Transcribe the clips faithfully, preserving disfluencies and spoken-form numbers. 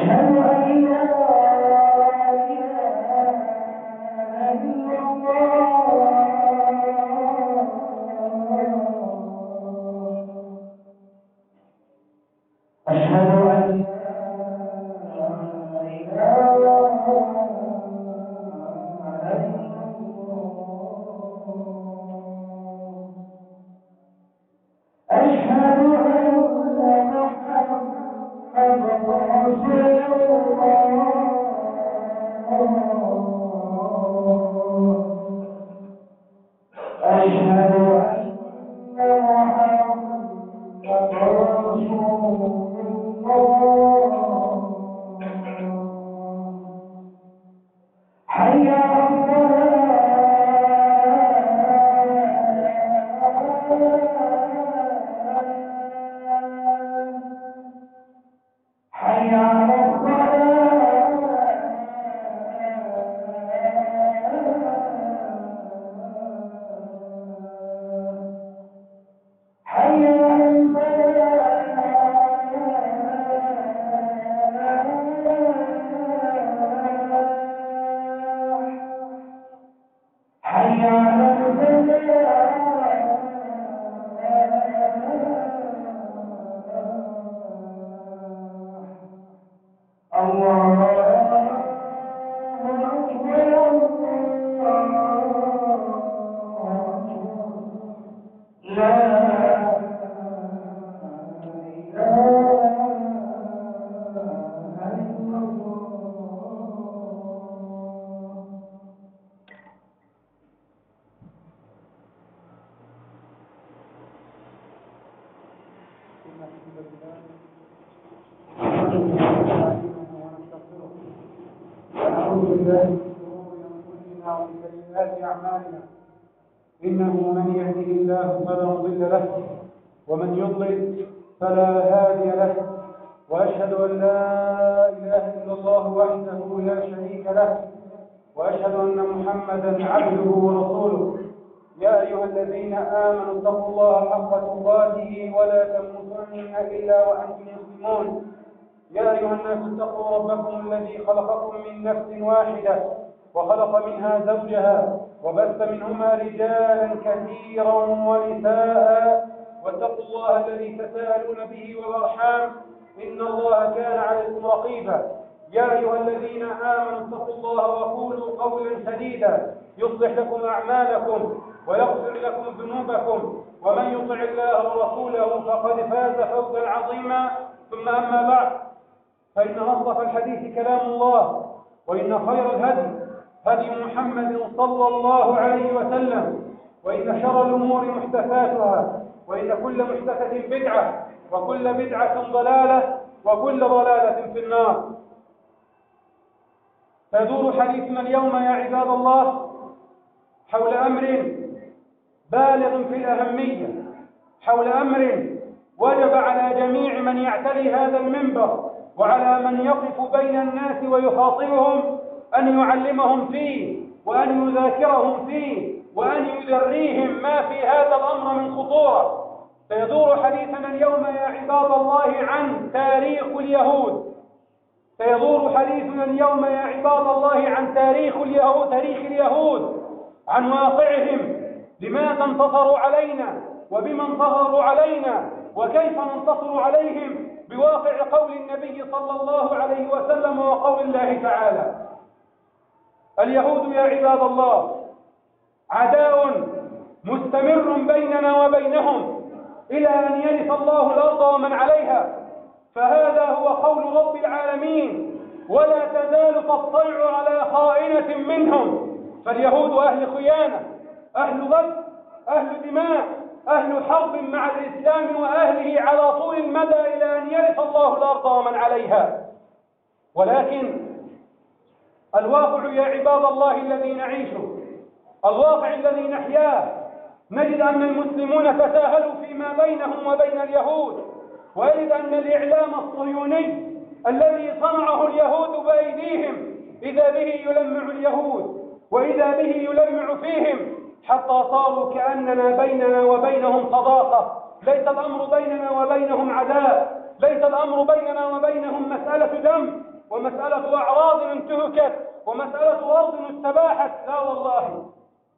إنه من يهده الله فلا مضل له ومن يضلل فلا هادي له، وأشهد أن لا إله إلا الله وحده لا شريك له، وأشهد أن محمدا عبده ورسوله. يا أيها الذين آمنوا اتقوا الله حق تقاته ولا تموتن إلا وأنتم مسلمون. يا أيها الناس اتقوا ربكم الذي خلقكم من نفس واحدة وخلق منها زوجها وبث منهما رجالا كثيرا ونساء، واتقوا الله الذي تساءلون به والأرحام إن الله كان عليكم رقيبا. يا أيها الذين آمنوا اتقوا الله وقولوا قولا سديدا يصلح لكم أعمالكم ويغفر لكم ذنوبكم، ومن يطع الله ورسوله فقد فاز فوزا عظيما. ثم أما بعد، فإن أصدق الحديث كلام الله، وإن خير الهدي هدي محمد صلى الله عليه وسلم، وإن شر الأمور محدثاتها، وإن كل محدثة بدعة، وكل بدعة ضلالة، وكل ضلالة في النار. تدور حديثنا اليوم يا عباد الله حول أمر بالغ في الأهمية، حول أمر وجب على جميع من يعتلي هذا المنبر وعلى من يقف بين الناس ويخاطبهم أن يعلمهم فيه، وأن يذاكرهم فيه، وأن يدريهم ما في هذا الأمر من خطورة. سيدور حديثنا اليوم يا عباد الله عن تاريخ اليهود. سيدور حديثنا اليوم يا عباد الله عن تاريخ اليهود، تاريخ اليهود، عن واقعهم، لماذا انتصروا علينا وبما انتصروا علينا، وكيف ننتصر عليهم بواقع قول النبي صلى الله عليه وسلم وقول الله تعالى. اليهود يا عباد الله عداء مستمر بيننا وبينهم إلى أن يرث الله الأرض ومن عليها، فهذا هو قول رب العالمين: ولا تزال تطلع على خائنة منهم. فاليهود أهل خيانة، أهل غد، أهل دماء، أهل حرب مع الإسلام وأهله على طول المدى إلى أن يرث الله الأرض ومن عليها. ولكن الواقع يا عباد الله الذي نعيشه، الواقع الذي نحياه، نجد أن المسلمون تساهلوا فيما بينهم وبين اليهود، ونجد أن الإعلام الصهيوني الذي صنعه اليهود بأيديهم إذا به يلمع اليهود، وإذا به يلمع فيهم، حتى صاروا كأننا بيننا وبينهم صداقة. ليس الأمر بيننا وبينهم عداء، ليس الأمر بيننا وبينهم مسألة دم، ومسألة أعراض انتهكت ومسألة أرض استباحت. لا والله،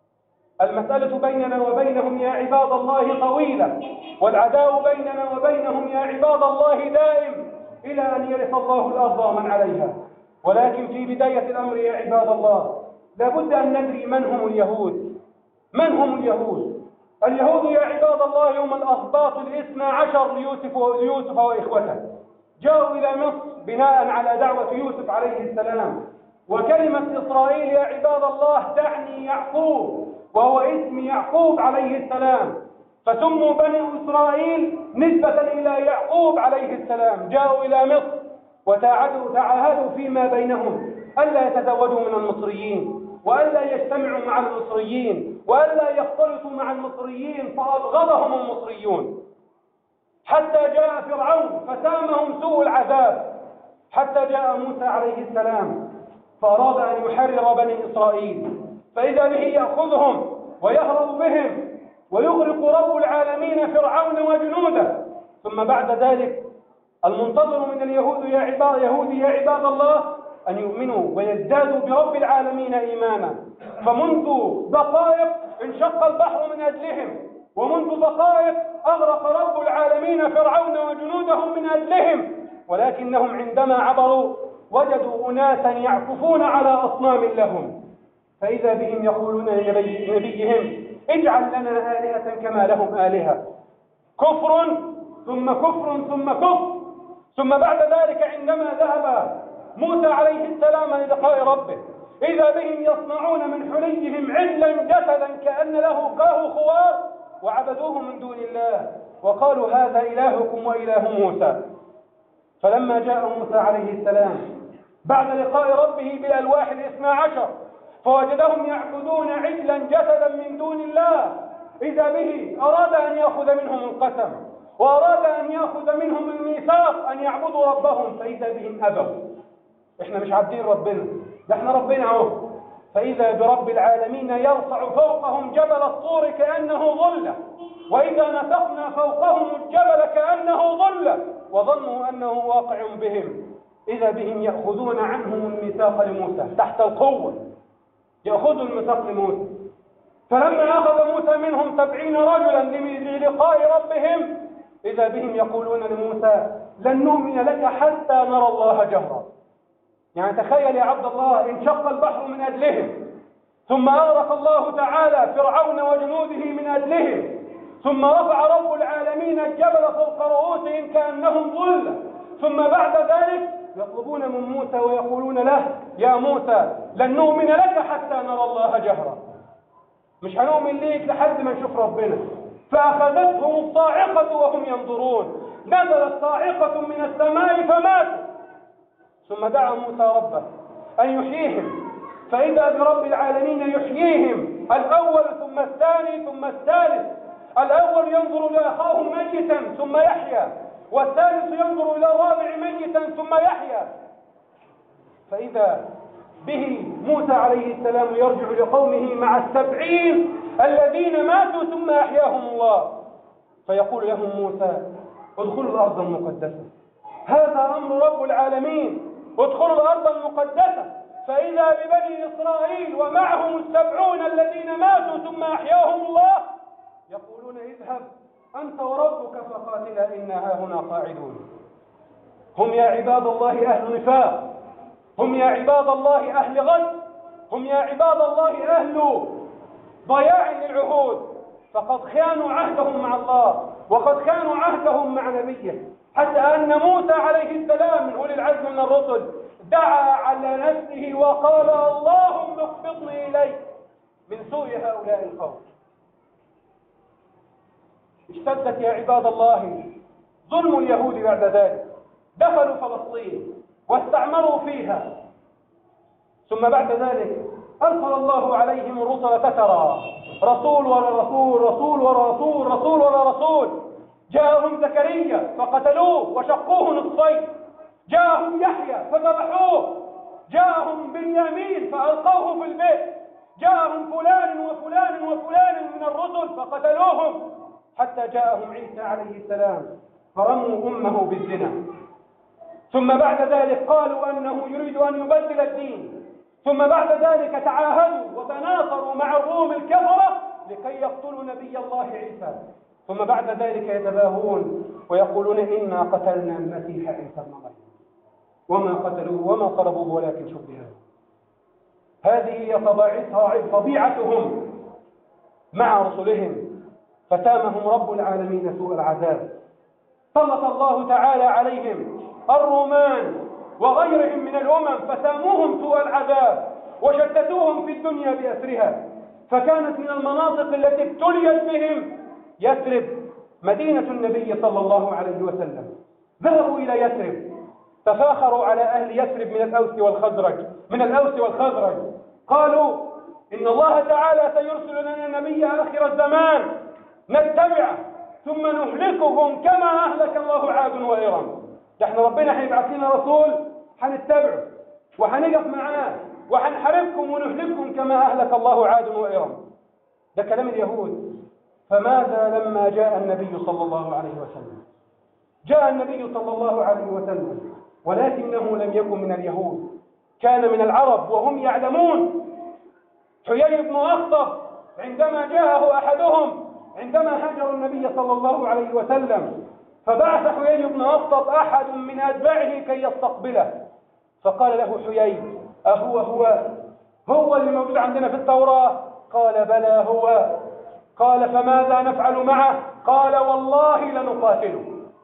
المسألة بيننا وبينهم يا عباد الله طويلة، والعداء بيننا وبينهم يا عباد الله دائم إلى أن يرث الله الأرض ومن عليها. ولكن في بداية الأمر يا عباد الله لابد أن ندري من هم اليهود. من هم اليهود؟ اليهود يا عباد الله هم الأسباط الاثنى عشر ليوسف ويوسف وإخوته، جاءوا إلى مصر بناء على دعوة يوسف عليه السلام. وكلمة إسرائيل يا عباد الله تعني يعقوب، وهو اسم يعقوب عليه السلام، فسموا بني إسرائيل نسبة إلى يعقوب عليه السلام. جاءوا إلى مصر وتعاهدوا تعاهدوا فيما بينهم ألا يتزوجوا من المصريين، وألا يجتمعوا مع المصريين، وألا يختلطوا مع المصريين، فأبغضهم المصريون حتى جاء فرعون فسامهم سوء العذاب، حتى جاء موسى عليه السلام فأراد أن يحرر بني إسرائيل، فإذا به يأخذهم ويهرب بهم ويغرق رب العالمين فرعون وجنوده. ثم بعد ذلك المنتظر من اليهود يا عباد يهود يا عباد الله أن يؤمنوا ويزدادوا برب العالمين إيمانا. فمنذ دقائق انشق البحر من أجلهم، ومنذ دقائق أغرق رب العالمين فرعون وجنودهم من أجلهم، ولكنهم عندما عبروا وجدوا أناسا يعكفون على أصنام لهم، فإذا بهم يقولون لنبيهم اجعل لنا آلهة كما لهم آلهة. كفر ثم كفر ثم كفر. ثم بعد ذلك عندما ذهب موسى عليه السلام للقاء ربه إذا بهم يصنعون من حليهم عجلا جسدا كأن له كاه خوار وعبدوه من دون الله، وقالوا هذا إلهكم وإله موسى. فلما جاء موسى عليه السلام بعد لقاء ربه بالألواح الاثنى عشر فوجدهم يعبدون عجلا جسدا من دون الله، إذا به أراد أن يأخذ منهم القسم وأراد أن يأخذ منهم الميثاق أن يعبدوا ربهم، فإذا بهم أبوا. إحنا مش عابدين ربنا، ده إحنا ربنا أهو. فإذا برب العالمين يرفع فوقهم جبل الطور كأنه ظلة، وإذا نفخنا فوقهم الجبل كأنه ظلة، وظنوا أنه واقع بهم، إذا بهم يأخذون عنهم الميثاق لموسى تحت القوة، يأخذوا الميثاق لموسى. فلما أخذ موسى منهم سبعين رجلا للقاء ربهم إذا بهم يقولون لموسى لن نؤمن لك حتى نرى الله جهرا. يعني تخيل يا عبد الله، انشق البحر من أجلهم، ثم أغرق الله تعالى فرعون وجنوده من أجلهم، ثم رفع رب العالمين الجبل فوق رؤوسهم كأنهم ظلة، ثم بعد ذلك يطلبون من موسى ويقولون له يا موسى لن نؤمن لك حتى نرى الله جهرا، مش هنؤمن ليك لحد ما نشوف ربنا. فأخذتهم الصاعقة وهم ينظرون، نزلت صاعقة من السماء فماتوا. ثم دعا موسى ربه أن يحييهم، فإذا برب العالمين يحييهم الأول ثم الثاني ثم الثالث. الأول ينظر إلى أخاه ميتا ثم يحيا، والثالث ينظر إلى الرابع ميتا ثم يحيا. فإذا به موسى عليه السلام يرجع لقومه مع السبعين الذين ماتوا ثم أحياهم الله، فيقول لهم موسى ادخلوا الأرض المقدسة، هذا أمر رب العالمين، ادخلوا الأرض المقدسة. فإذا ببني إسرائيل ومعهم السبعون الذين ماتوا ثم أحياهم الله يقولون اذهب أنت وربك فقاتلا إنا هاهنا قاعدون. هم يا عباد الله أهل نفاق، هم يا عباد الله أهل غد، هم يا عباد الله أهل ضياع للعهود، فقد خانوا عهدهم مع الله وقد خانوا عهدهم مع نبيه، حتى أن موسى عليه السلام من أولي العزم من الرسل دعا على نفسه وقال اللهم اخفضني إليك من سوء هؤلاء القوم. اشتدت يا عباد الله ظلم اليهود بعد ذلك، دخلوا فلسطين واستعمروا فيها، ثم بعد ذلك أرسل الله عليهم الرسل تترى، رسول ورا رسول رسول ورا رسول رسول ورا رسول. جاءهم زكريا فقتلوه وشقوه نصفين، جاءهم يحيى فذبحوه، جاءهم بنيامين فألقوه في البيت، جاءهم فلان وفلان وفلان من الرسل فقتلوهم، حتى جاءهم عيسى عليه السلام فرموا أمه بالزنا. ثم بعد ذلك قالوا أنه يريد أن يبدل الدين، ثم بعد ذلك تعاهدوا وتناصروا مع الروم الكفرة لكي يقتلوا نبي الله عيسى، ثم بعد ذلك يتباهون ويقولون إنا قتلنا المسيح عيسى ابن مريم وما قتلوه وما صلبوه ولكن شبه له. هذه هي طبيعتهم مع رسلهم، فسامهم رب العالمين سوء العذاب. سلط الله تعالى عليهم الرومان وغيرهم من الأمم فساموهم سوء العذاب وشتتوهم في الدنيا بأسرها، فكانت من المناطق التي ابتليت بهم يثرب مدينة النبي صلى الله عليه وسلم. ذهبوا إلى يثرب، تفاخروا على أهل يثرب من الأوس والخزرج من الأوس والخزرج قالوا إن الله تعالى سيرسل لنا نبي آخر الزمان نتبعه ثم نهلكهم كما أهلك الله عاد وإرم. احنا ربنا هيبعث لنا رسول هنتبعه وهنقف معاه وهنحاربكم ونهلككم كما أهلك الله عاد وإرم. ده كلام اليهود. فماذا لما جاء النبي صلى الله عليه وسلم؟ جاء النبي صلى الله عليه وسلم ولكنه لم يكن من اليهود، كان من العرب وهم يعلمون. حيي بن أخطب عندما جاءه أحدهم عندما هاجر النبي صلى الله عليه وسلم فبعث حيي بن أخطب أحد من أتباعه كي يستقبله، فقال له حيي أهو هو هو اللي موجود عندنا في التوراة؟ قال بلى هو. قال فماذا نفعل معه؟ قال والله لنقاتله.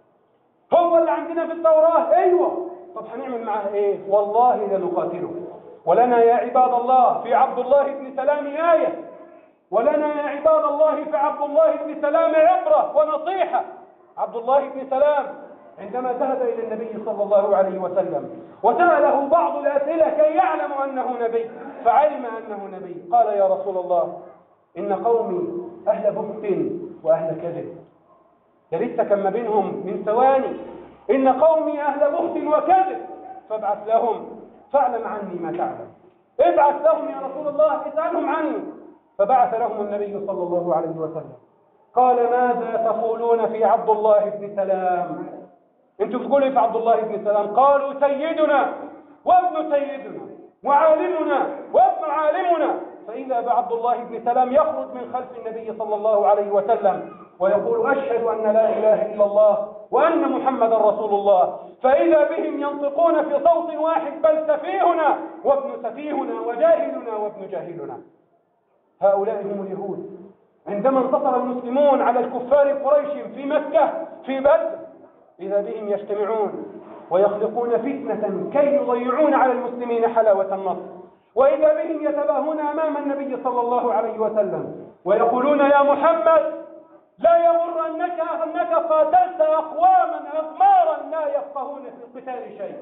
هو اللي عندنا في التوراة؟ أيوة. طب هنعمل معه إيه؟ والله لنقاتله. ولنا يا عباد الله في عبد الله بن سلام آية، ولنا يا عباد الله في عبد الله بن سلام عبرة ونصيحة. عبد الله بن سلام عندما ذهب إلى النبي صلى الله عليه وسلم وسأله بعض الأسئلة كي يعلم أنه نبي، فعلم أنه نبي، قال يا رسول الله إن قومي أهل بهت وأهل كذب. يريد كما بينهم من ثواني. إن قومي أهل بهت وكذب فابعث لهم فاعلم عني ما تعلم. ابعث لهم يا رسول الله اسألهم عني. فبعث لهم النبي صلى الله عليه وسلم. قال ماذا تقولون في عبد الله بن سلام؟ انتوا بتقولوا في عبد الله بن سلام؟ قالوا سيدنا وابن سيدنا وعالمنا وابن عالمنا. فإذا بعبد الله بن سلام يخرج من خلف النبي صلى الله عليه وسلم ويقول أشهد أن لا إله إلا الله وأن محمدا رسول الله. فإذا بهم ينطقون في صوت واحد بل سفيهنا وابن سفيهنا وجاهلنا وابن جاهلنا. هؤلاء هم اليهود. عندما انتصر المسلمون على الكفار قريش في مكة في بدر إذا بهم يجتمعون ويخلقون فتنة كي يضيعون على المسلمين حلاوة النصر، وإذا بهم يتباهون أمام النبي صلى الله عليه وسلم ويقولون يا محمد لا يغرنك أنك قاتلت أقواما أغمارا لا يفقهون في القتال شيء.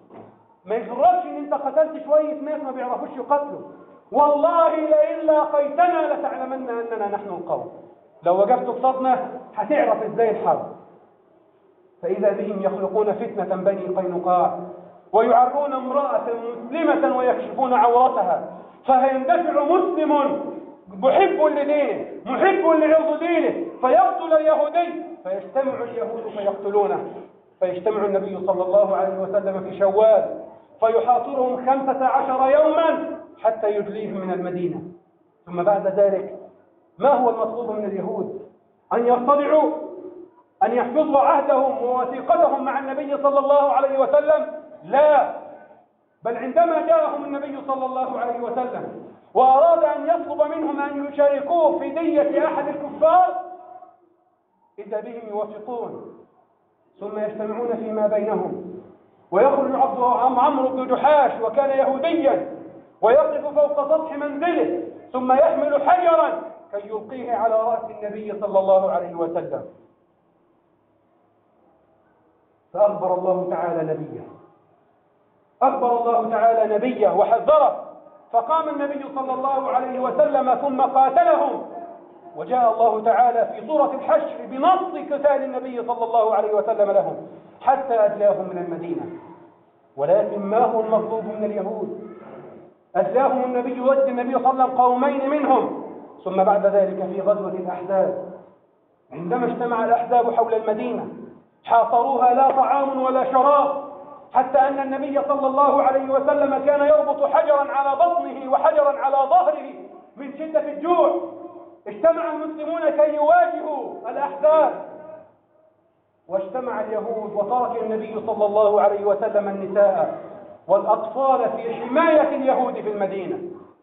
ما يغررش إن أنت قتلت شوية ناس ما بيعرفوش يقتلوا. والله لئن لاقيتنا لتعلمن أننا نحن القوم. لو وقفت قصدنا هتعرف إزاي الحرب. فإذا بهم يخلقون فتنة بني قينقاع ويعرون امرأة مسلمة ويكشفون عورتها، فيندفع مسلم محب لدينه محب لعرض دينه فيقتل اليهودي، فيجتمع اليهود فيقتلونه. فيجتمع النبي صلى الله عليه وسلم في شوال فيحاصرهم خمسة عشر يوما حتى يجليهم من المدينة. ثم بعد ذلك ما هو المطلوب من اليهود؟ أن يرتضعوا، أن يحفظوا عهدهم ووثيقتهم مع النبي صلى الله عليه وسلم؟ لا، بل عندما جاءهم النبي صلى الله عليه وسلم وأراد أن يطلب منهم أن يشاركوه في دية أحد الكفار إذا بهم يوافقون. ثم يجتمعون فيما بينهم ويخرج عمرو بن جحاش وكان يهوديا ويقف فوق سطح منزله ثم يحمل حجرا كي يلقيه على رأس النبي صلى الله عليه وسلم. فأخبر الله تعالى نبيه أخبر الله تعالى نبيه وحذره، فقام النبي صلى الله عليه وسلم ثم قاتلهم. وجاء الله تعالى في سورة الحشر بنص قتال النبي صلى الله عليه وسلم لهم حتى أجلاهم من المدينة. ولكن ما هو المطلوب من اليهود؟ أجلاهم النبي وجد النبي صلى الله عليه وسلم قومين منهم. ثم بعد ذلك في غزوة الأحزاب عندما اجتمع الأحزاب حول المدينة حاصروها لا طعام ولا شراب أن النبي صلى الله عليه وسلم كان يربط حجرا على بطنه وحجرا على ظهره من شدة الجوع. اجتمع المسلمون كي يواجهوا الأحزاب، واجتمع اليهود وترك النبي صلى الله عليه وسلم النساء والأطفال في حماية اليهود في المدينة،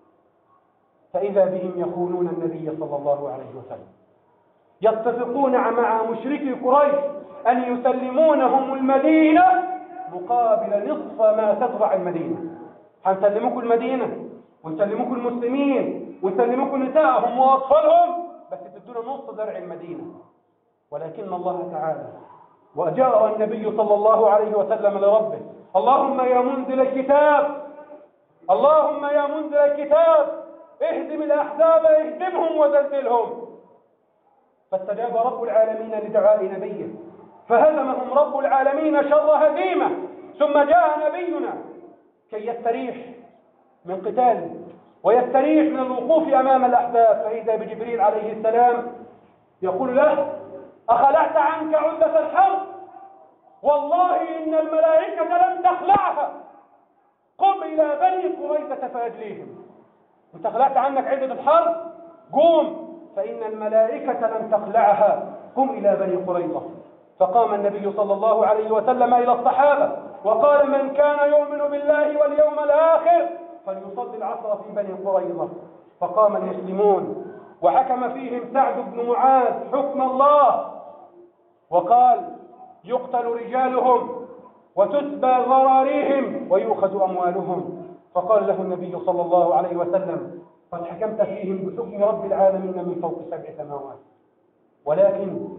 فإذا بهم يخونون النبي صلى الله عليه وسلم، يتفقون مع مشركي قريش أن يسلمونهم المدينة مقابل نصف ما تزرع المدينة. هنسلمكم المدينة ونسلمكم المسلمين ونسلمكم نساءهم وأطفالهم، بس تدونا نصف زرع المدينة. ولكن الله تعالى وجاء النبي صلى الله عليه وسلم لربه: اللهم يا منزل الكتاب، اللهم يا منزل الكتاب اهزم الأحزاب، اهزمهم وزلزلهم. فاستجاب رب العالمين لدعاء نبيه فهزمهم رب العالمين شر هزيمة. ثم جاء نبينا كي يستريح من قتاله ويستريح من الوقوف أمام الأحزاب، فإذا بجبريل عليه السلام يقول له: أخلعت عنك عدة الحرب؟ والله إن الملائكة لم تخلعها، قم إلى بني قريظة فأجليهم. أنت خلعت عنك عدة الحرب؟ قوم، فإن الملائكة لم تخلعها، قم إلى بني قريظة. فقام النبي صلى الله عليه وسلم إلى الصحابة وقال: من كان يؤمن بالله واليوم الآخر فليصلي العصر في بني قريظة. فقام المسلمون وحكم فيهم سعد بن معاذ حكم الله، وقال: يقتل رجالهم وتسبى ذراريهم ويؤخذ أموالهم. فقال له النبي صلى الله عليه وسلم: قد حكمت فيهم بحكم رب العالمين من فوق سبع سماوات. ولكن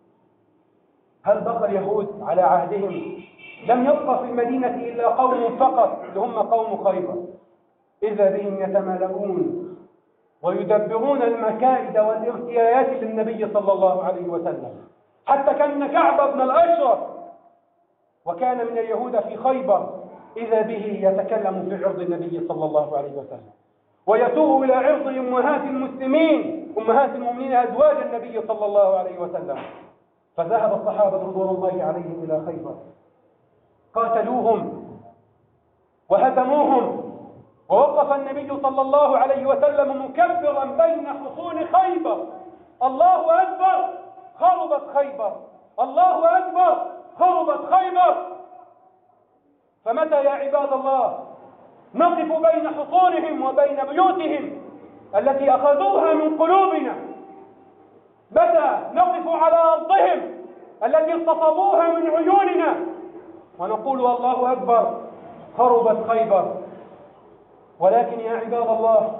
هل بقى اليهود على عهدهم؟ لم يبقى في المدينة إلا قوم فقط، اللي هم قوم خيبر، إذا بهم يتمالؤون ويدبرون المكائد والارتيايات للنبي صلى الله عليه وسلم. حتى كان كعب بن الأشرف وكان من اليهود في خيبر، إذا به يتكلم في عرض النبي صلى الله عليه وسلم ويسوء إلى عرض أمهات المسلمين، أمهات المؤمنين، أزواج النبي صلى الله عليه وسلم. فذهب الصحابة رضوان الله عليهم إلى خيبر، قاتلوهم وهزموهم، ووقف النبي صلى الله عليه وسلم مكبرا بين حصون خيبر: الله أكبر، خربت خيبر، الله أكبر، خربت خيبر. فمتى يا عباد الله نقف بين حصونهم وبين بيوتهم التي أخذوها من قلوبنا؟ متى نقف على أرضهم التي اغتصبوها من عيوننا ونقول: الله أكبر، خربت خيبر؟ ولكن يا عباد الله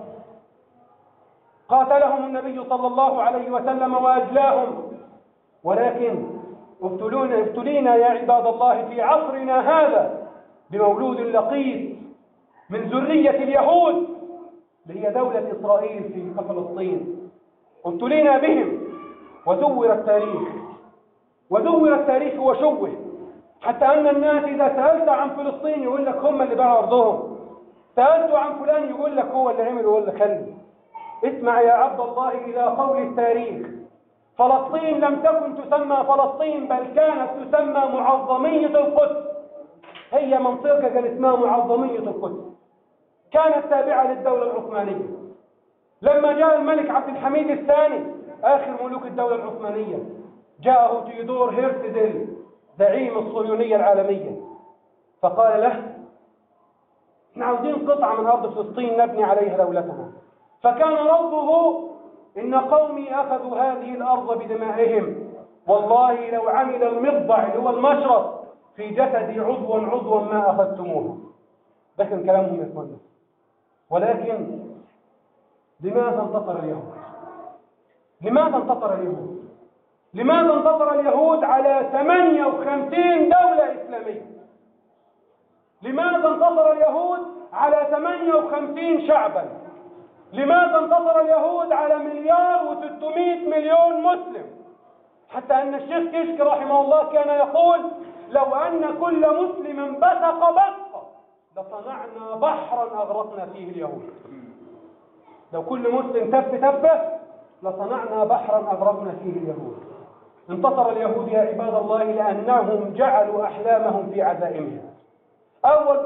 قاتلهم النبي صلى الله عليه وسلم وأجلاهم، ولكن ابتلونا ابتلينا يا عباد الله في عصرنا هذا بمولود لقيط من ذرية اليهود اللي هي دولة إسرائيل في فلسطين. ابتلينا بهم ودور التاريخ ودور التاريخ وشوه، حتى أن الناس إذا سألت عن فلسطين يقول لك هم اللي باعوا أرضهم، سألت عن فلان يقول لك هو اللي عمل ولا خلي. اسمع يا عبد الله إلى قول التاريخ: فلسطين لم تكن تسمى فلسطين، بل كانت تسمى معظمية القدس. هي منطقة كان اسمها معظمية القدس، كانت تابعة للدولة العثمانية. لما جاء الملك عبد الحميد الثاني آخر ملوك الدولة العثمانية، جاءه تيودور هيرتزل زعيم الصهيونية العالمية، فقال له: احنا عاوزين قطعة من أرض فلسطين نبني عليها دولتنا. فكان رده: إن قومي أخذوا هذه الأرض بدمائهم، والله لو عمل المضبع اللي هو المشرط في جسدي عضوا عضوا ما أخذتموه. ده كان كلامهم يا إخواننا. ولكن لماذا انتصر اليهود؟ لماذا انتصر اليهود؟ لماذا انتصر اليهود على ثمانية وخمسين دولة إسلامية؟ لماذا انتصر اليهود على ثمانية وخمسين شعبا؟ لماذا انتصر اليهود على مليار وستمائة مليون مسلم؟ حتى أن الشيخ كشك رحمه الله كان يقول: لو أن كل مسلم بثق بثقة لصنعنا بحرا أغرقنا فيه اليهود. لو كل مسلم تف تفه لصنعنا بحرا أغرقنا فيه اليهود. انتصر اليهود يا عباد الله لأنهم جعلوا أحلامهم في عزائمهم،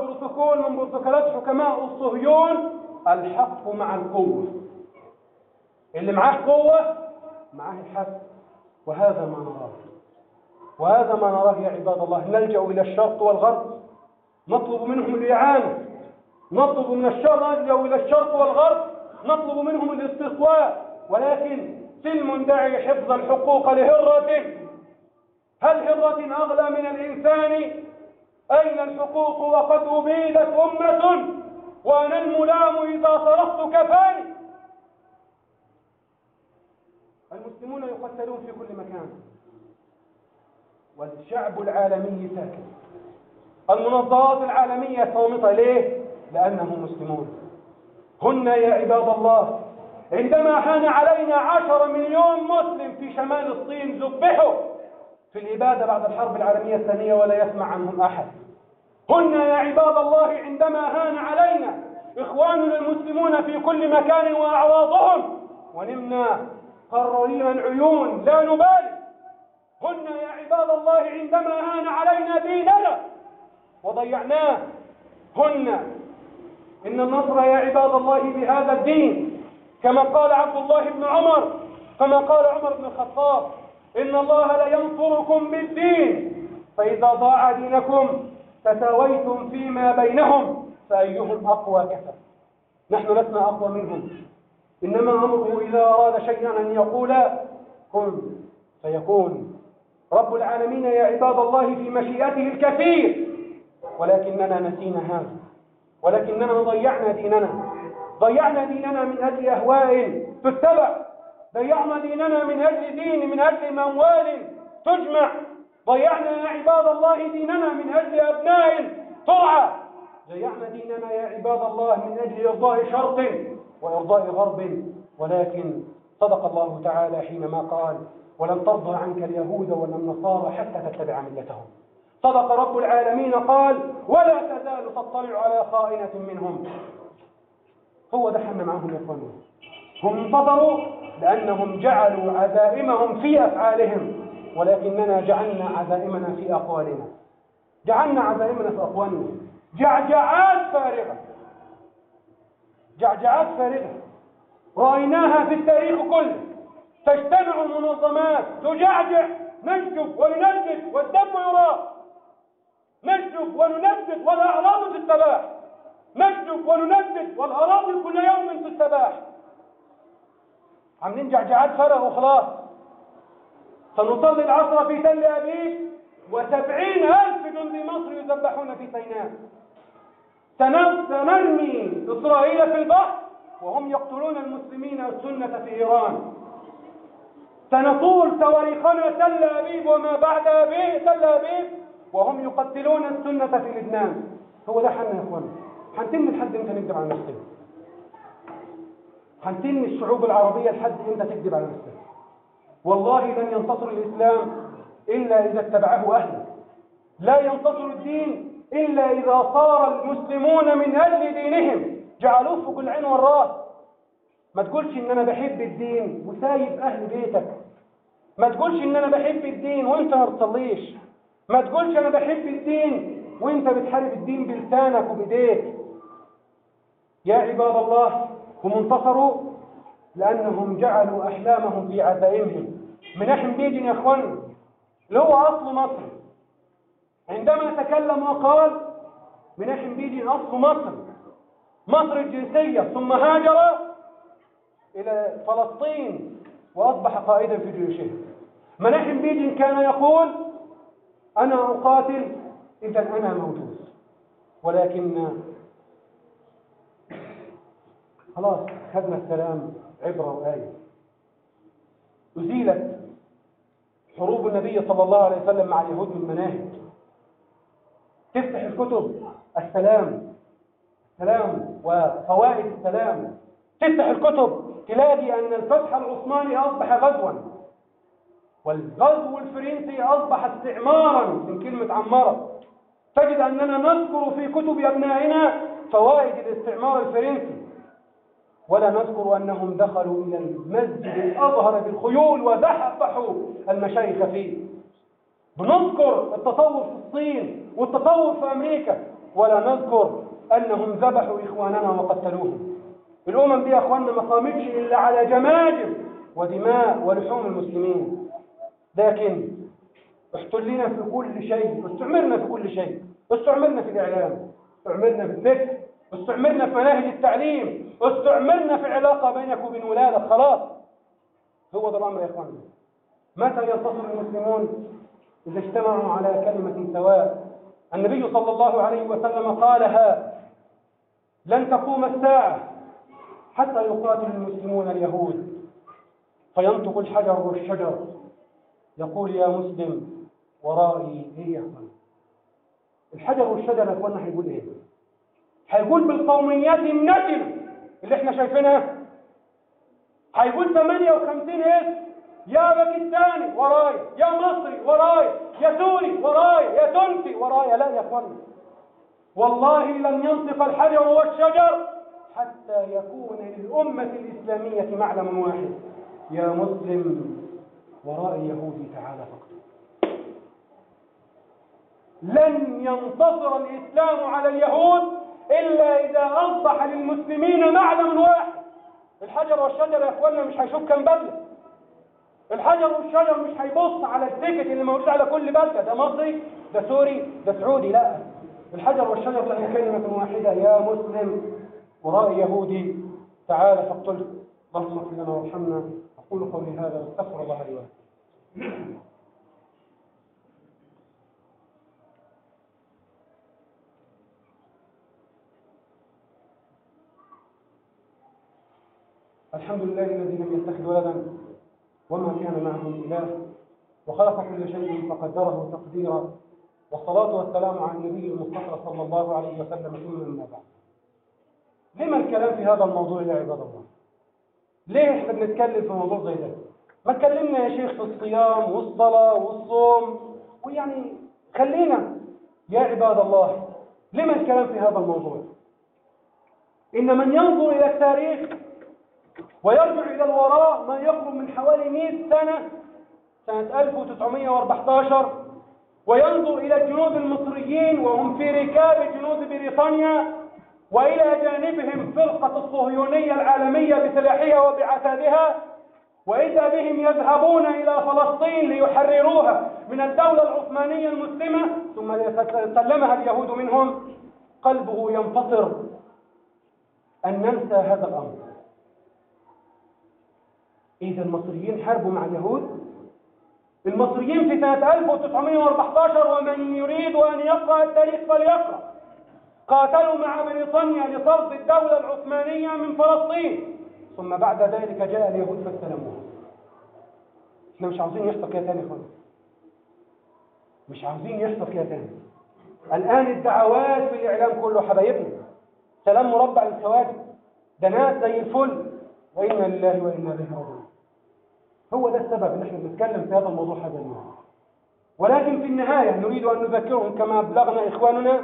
البروتوكول من بروتوكولات حكماء الصهيون الحق مع القوة، اللي معاه قوة معاه الحق، وهذا ما نراه وهذا ما نراه يا عباد الله. نلجأ إلى الشرق والغرب نطلب منهم الإعانة، نطلب من الشرق نلجأ إلى الشرق والغرب نطلب منهم الاستقواء، ولكن سلم داعي حفظ الحقوق لهرة. هل هرة أغلى من الإنسان؟ أين الحقوق وقد أبيدت أمة وأنا الملام إذا صرفت كفاني؟ المسلمون يقتلون في كل مكان والشعب العالمي ساكت. المنظمات العالمية صامتة، ليه؟ لأنهم مسلمون. هن يا عباد الله عندما حان علينا عشر مليون مسلم في شمال الصين ذبحوا في الإبادة بعد الحرب العالمية الثانية ولا يسمع عنهم أحد. هن يا عباد الله عندما هان علينا إخواننا المسلمون في كل مكان وأعراضهم ونمنا قررين العيون لا نبالي. هن يا عباد الله عندما هان علينا ديننا وضيعناه. هن إن النصر يا عباد الله بهذا الدين كما قال عبد الله بن عمر، كما قال عمر بن الخطاب: إن الله لينصركم بالدين، فإذا ضاع دينكم تساويتم فيما بينهم فأيهم أقوى كفى. نحن لسنا أقوى منهم، إنما أمره إذا أراد شيئا أن يقول كن فيكون. رب العالمين يا عباد الله في مشيئته الكثير، ولكننا نسينا هذا، ولكننا ضيعنا ديننا ضيعنا ديننا من أجل أهواء تتبع، ضيعنا ديننا من أجل دين، من أجل أموال تجمع، ضيعنا يا عباد الله ديننا من أجل أبناء ترعى، ضيعنا ديننا يا عباد الله من أجل إرضاء شرق وإرضاء غرب. ولكن صدق الله تعالى حينما قال: ولن ترضى عنك اليهود ولا النصارى حتى تتبع ملتهم. صدق رب العالمين قال: ولا تزال تطلع على خائنة منهم. هو ده حنا معهم يا اخواننا. هم انتصروا لأنهم جعلوا عزائمهم في أفعالهم، ولكننا جعلنا عزائمنا في أقوالنا جعلنا عزائمنا في أقوالنا جعجعات فارغة جعجعات فارغة رأيناها في التاريخ كله. تجتمع المنظمات تجعجع، نشجب وننجد والدم يراق، نشجب وننجد والأعراض تستباح، نشجب وننجد والأراضي كل يوم تستباح. عاملين جعجعات فرغ وخلاص. سنصلي العصر في تل أبيب وسبعين ألف جندي مصري يذبحون في سيناء. سنرمي إسرائيل في البحر وهم يقتلون المسلمين السنة في إيران. سنطول تواريخنا تل أبيب وما بعد أبيب تل أبيب وهم يقتلون السنة في لبنان. هو ده حالنا يا اخوانا. هنتم لحد امتى نكذب على نفسنا؟ هنتم الشعوب العربية لحد امتى تكذب على نفسها؟ والله لن ينتصر الإسلام إلا إذا اتبعه أهله. لا ينتصر الدين إلا إذا صار المسلمون من أجل دينهم جعلوه فوق العين والراس. ما تقولش إن أنا بحب الدين وسايب أهل بيتك. ما تقولش إن أنا بحب الدين وإنت ما بتصليش. ما تقولش أنا بحب الدين وإنت بتحارب الدين بلسانك وبيديك. يا عباد الله، هم انتصروا لأنهم جعلوا أحلامهم في عزائمهم. مناحم بيجن يا أخوانا اللي هو أصل مصر عندما تكلم وقال: مناحم بيجن أصل مصر مصر الجنسية، ثم هاجر إلى فلسطين وأصبح قائدا في جيوشه. مناحم بيجن كان يقول: أنا أقاتل إذا أنا موجود، ولكن خلاص خدنا السلام عبرة وآية. أزيلت حروب النبي صلى الله عليه وسلم مع اليهود من مناهج. تفتح الكتب السلام السلام وفوائد السلام. تفتح الكتب تلاقي أن الفتح العثماني أصبح غزوا، والغزو الفرنسي أصبح استعمارا من كلمة عمارة. تجد أننا نذكر في كتب أبنائنا فوائد الاستعمار الفرنسي، ولا نذكر أنهم دخلوا إلى المسجد الأزهر بالخيول وذبحوا المشايخ فيه. بنذكر التطور في الصين والتطور في أمريكا، ولا نذكر أنهم ذبحوا إخواننا وقتلوهم. الأمم دي يا أخواننا ما قامتش إلا على جماجم ودماء ولحوم المسلمين، لكن احتلنا في كل شيء، استعمرنا في كل شيء، استعمرنا في الإعلام، استعمرنا في الفكر، استعمرنا في مناهج التعليم، استعمرنا في علاقة بينك وبين ولادك. خلاص هو ده الأمر يا أخواننا. متى ينتصر المسلمون؟ إذا اجتمعوا على كلمة سواء. النبي صلى الله عليه وسلم قالها: لن تقوم الساعة حتى يقاتل المسلمون اليهود، فينطق الحجر والشجر يقول يا مسلم ورائي. ايه يا اخوان؟ الحجر والشجر يا اخوانا هيقول ايه؟ هيقول بالقوميات النتنة اللي احنا شايفينها، هيقول ثمانية وخمسين اسم: يا باكستاني ورايا، يا مصري ورايا، يا سوري ورايا، يا تونسي ورايا. لا يا اخوانا، والله لن ينطق الحجر والشجر حتى يكون للأمة الإسلامية معلم واحد: يا مسلم ورائي يهودي تعالى فقط. لن ينتصر الإسلام على اليهود إلا إذا أصبح للمسلمين معلم واحد. الحجر والشجر يا أخوانا مش هيشوف كم بدلة، الحجر والشجر مش هيبص على التيكت اللي موجود على كل بدلة، ده مصري، ده سوري، ده سعودي. لا، الحجر والشجر له كلمة واحدة: يا مسلم ورائي يهودي تعالى فاقتله. اللهم اغفر لنا وارحمنا. أقول قولي هذا واستغفر الله لي ولكم. الحمد لله الذي لم يتخذ ولدا وما كان معه من إله، وخلق كل شيء فقدره تقديرا، والصلاة والسلام على النبي المصطفى صلى الله عليه وسلم. ثم أما بعد، لما الكلام في هذا الموضوع يا عباد الله؟ ليه احنا بنتكلم في موضوع زي ده؟ ما اتكلمنا يا شيخ في الصيام والصلاة والصوم، ويعني خلينا يا عباد الله. لما الكلام في هذا الموضوع؟ إن من ينظر إلى التاريخ ويرجع إلى الوراء ما يقرب من حوالي مئة سنة، سنة ألف وتسعمئة وأربعة عشر، وينظر إلى الجنود المصريين وهم في ركاب جنود بريطانيا، وإلى جانبهم فرقة الصهيونية العالمية بسلاحها وبعتادها، وإذا بهم يذهبون إلى فلسطين ليحرروها من الدولة العثمانية المسلمة ثم سلمها اليهود منهم، قلبه ينفطر أن ننسى هذا الأمر. إذا المصريين حاربوا مع اليهود. المصريين في سنة ألف وتسعمئة وأربعة عشر، ومن يريد أن يقرأ التاريخ فليقرأ، قاتلوا مع بريطانيا لطرد الدولة العثمانية من فلسطين، ثم بعد ذلك جاء اليهود فاستلموها. احنا مش عاوزين يحصل كده تاني خالص، مش عاوزين يحصل كده تاني. الآن الدعوات في الإعلام كله حبايبنا سلام مربع الكواكب، ده ناس زي الفل، وإنا لله وإنا إليه راجعون. هو ده السبب ان احنا بنتكلم في هذا الموضوع هذا اليوم. ولكن في النهاية نريد أن نذكرهم كما أبلغنا إخواننا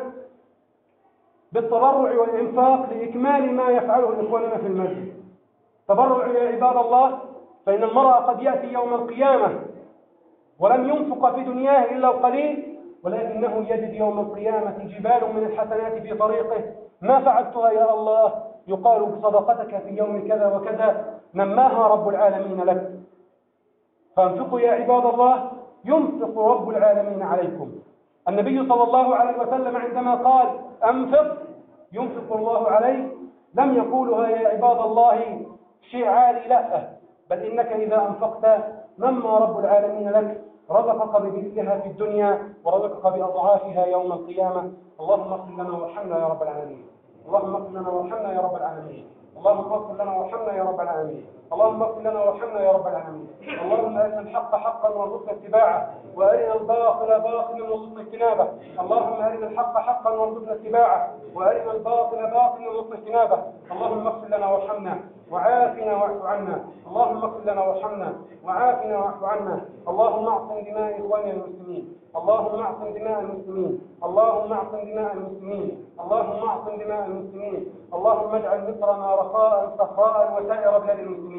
بالتبرع والإنفاق لإكمال ما يفعله إخواننا في المسجد. تبرع يا عباد الله، فإن المرء قد يأتي يوم القيامة ولم ينفق في دنياه إلا القليل، ولكنه يجد يوم القيامة جبال من الحسنات في طريقه. ما فعلتها يا الله؟ يقال بصدقتك في يوم كذا وكذا نماها رب العالمين لك. فانفقوا يا عباد الله، ينفق رب العالمين عليكم. النبي صلى الله عليه وسلم عندما قال أنفق ينفق الله عليه لم يقولها يا عباد الله شيء عالي، لا، بل إنك إذا أنفقت نمى رب العالمين لك، رزقك بمثلها في الدنيا ورزقك بأضعافها يوم القيامة. اللهم اغفر لنا وارحمنا يا رب العالمين. اللهم اغفر لنا وارحمنا يا رب العالمين. اللهم اغفر لنا وارحمنا يا رب العالمين. اللهم اغفر لنا وارحمنا يا رب العالمين. اللهم ارنا الحق حقا وارزقنا اتباعه، وارنا الباطل باطلا وارزقنا اجتنابه. اللهم ارنا الحق حقا وارزقنا اتباعه، وارنا الباطل باطلا وارزقنا اجتنابه. اللهم اغفر لنا وارحمنا وعافنا واعف عنا. اللهم اغفر لنا وارحمنا وعافنا واعف عنا. اللهم اعصم دماء اخواننا المسلمين. اللهم اعصم دماء المسلمين. اللهم اعصم دماء المسلمين. اللهم اعصم دماء المسلمين. اللهم اجعل مصرنا رخاء سخاء وسائر بلاد المسلمين.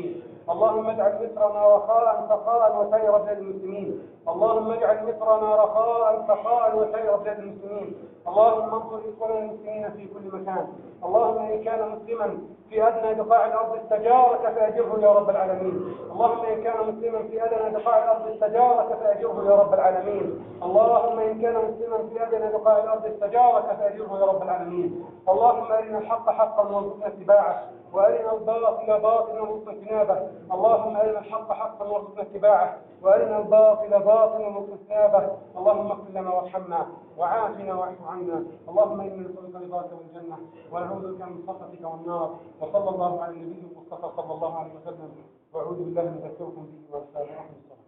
اللهم اجعل مصرنا رخاء سخاء وسائر بلاد المسلمين. اللهم اجعل مصرنا رخاء سخاء وسائر بلاد المسلمين. اللهم انصر إخواننا المسلمين في كل مكان. اللهم إن كان مسلما في أدنى بقاع الأرض استجارك فأجره يا رب العالمين. اللهم إن كان مسلما في أدنى بقاع الأرض استجارك فأجره يا رب العالمين. اللهم إن كان مسلما في أدنى بقاع الأرض استجارك فأجره يا رب العالمين. اللهم أرنا الحق حقا وارزقنا اتباعه، وأرنا الباطل باطلا وارزقنا اجتنابه. اللهم أرنا الحق حقا وارزقنا اتباعه، وأرنا الباطل باطلا وارزقنا اجتنابه. اللهم اغفر لنا وارحمنا وعافنا واعف عنا. اللهم إنا نسألك رضاك والجنة ونعوذ بك من سخطك والنار. وصلى الله على النبي المصطفى صلى الله عليه وسلم، وأعوذ بالله من ذكركم به والسلام عليكم.